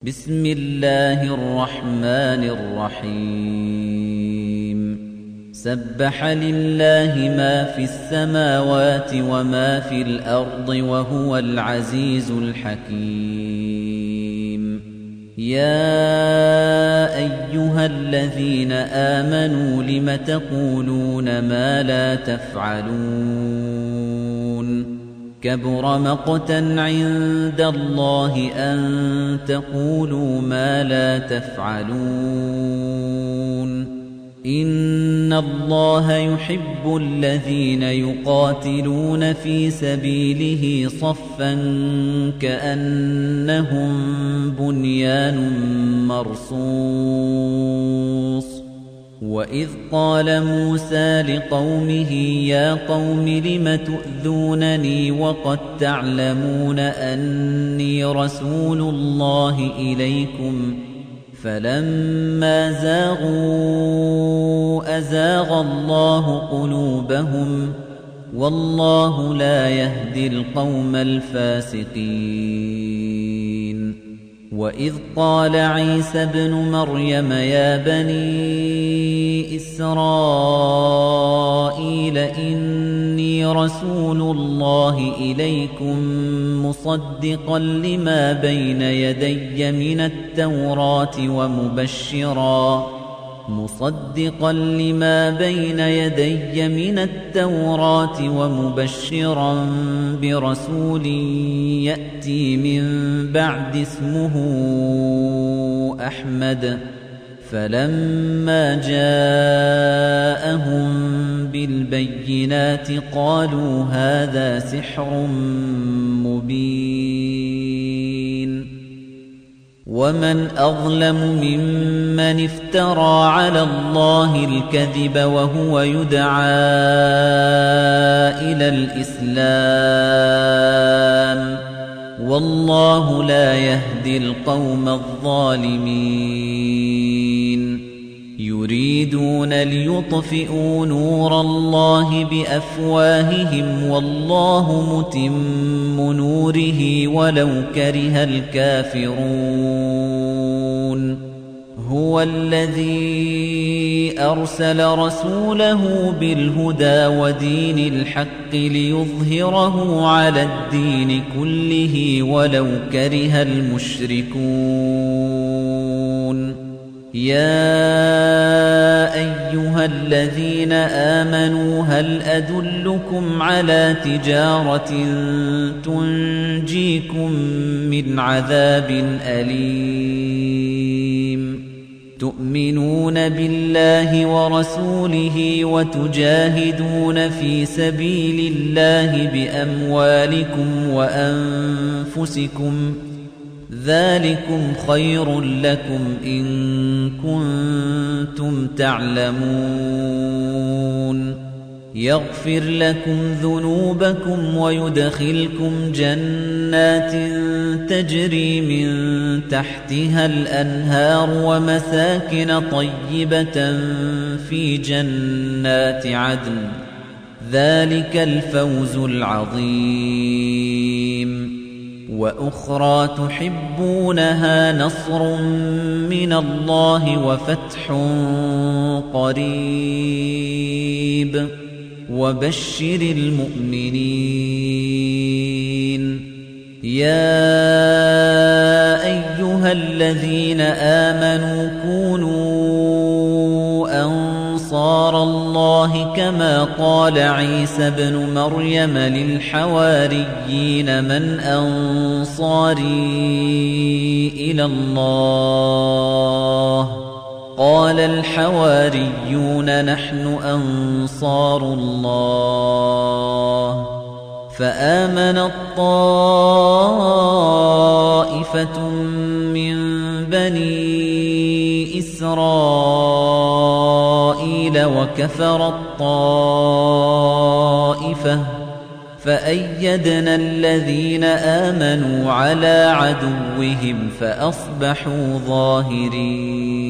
بسم الله الرحمن الرحيم سبح لله ما في السماوات وما في الأرض وهو العزيز الحكيم يا أيها الذين آمنوا لم تقولون ما لا تفعلون كبر مقتا عند الله أن تقولوا ما لا تفعلون إن الله يحب الذين يقاتلون في سبيله صفا كأنهم بنيان مرصوص وإذ قال موسى لقومه يا قوم لم تؤذونني وقد تعلمون أني رسول الله إليكم فلما زاغوا أزاغ الله قلوبهم والله لا يهدي القوم الفاسقين وإذ قال عيسى ابن مريم يا بني إسرائيل إني رسول الله إليكم مصدقا لما بين يدي من التوراة ومبشرا برسول يأتي من بعد اسمه أحمد فلما جاءهم بالبينات قالوا هذا سحر مبين ومن أظلم ممن افترى على الله الكذب وهو يدعى إلى الإسلام والله لا يهدي القوم الظالمين يريدون ليطفئوا نور الله بأفواههم والله متم نوره ولو كره الكافرون هو الذي أرسل رسوله بالهدى ودين الحق ليظهره على الدين كله ولو كره المشركون يا أيها الذين آمنوا هل أدلكم على تجارة تنجيكم من عذاب أليم تؤمنون بالله ورسوله وتجاهدون في سبيل الله بأموالكم وأنفسكم ذلكم خير لكم إن كنتم تعلمون يغفر لكم ذنوبكم ويدخلكم جنات تجري من تحتها الأنهار ومساكن طيبة في جنات عدن ذلك الفوز العظيم وأخرى تحبونها نصر من الله وفتح قريب وبشر المؤمنين يا أيها الذين آمنوا كونوا أنصار الله كما قال عيسى ابن مريم للحواريين من أنصاري إلى الله قال الحواريون نحن أنصار الله فآمنت طائفة من بني إسرائيل وكفرت طائفة فأيدنا الذين آمنوا على عدوهم فأصبحوا ظاهرين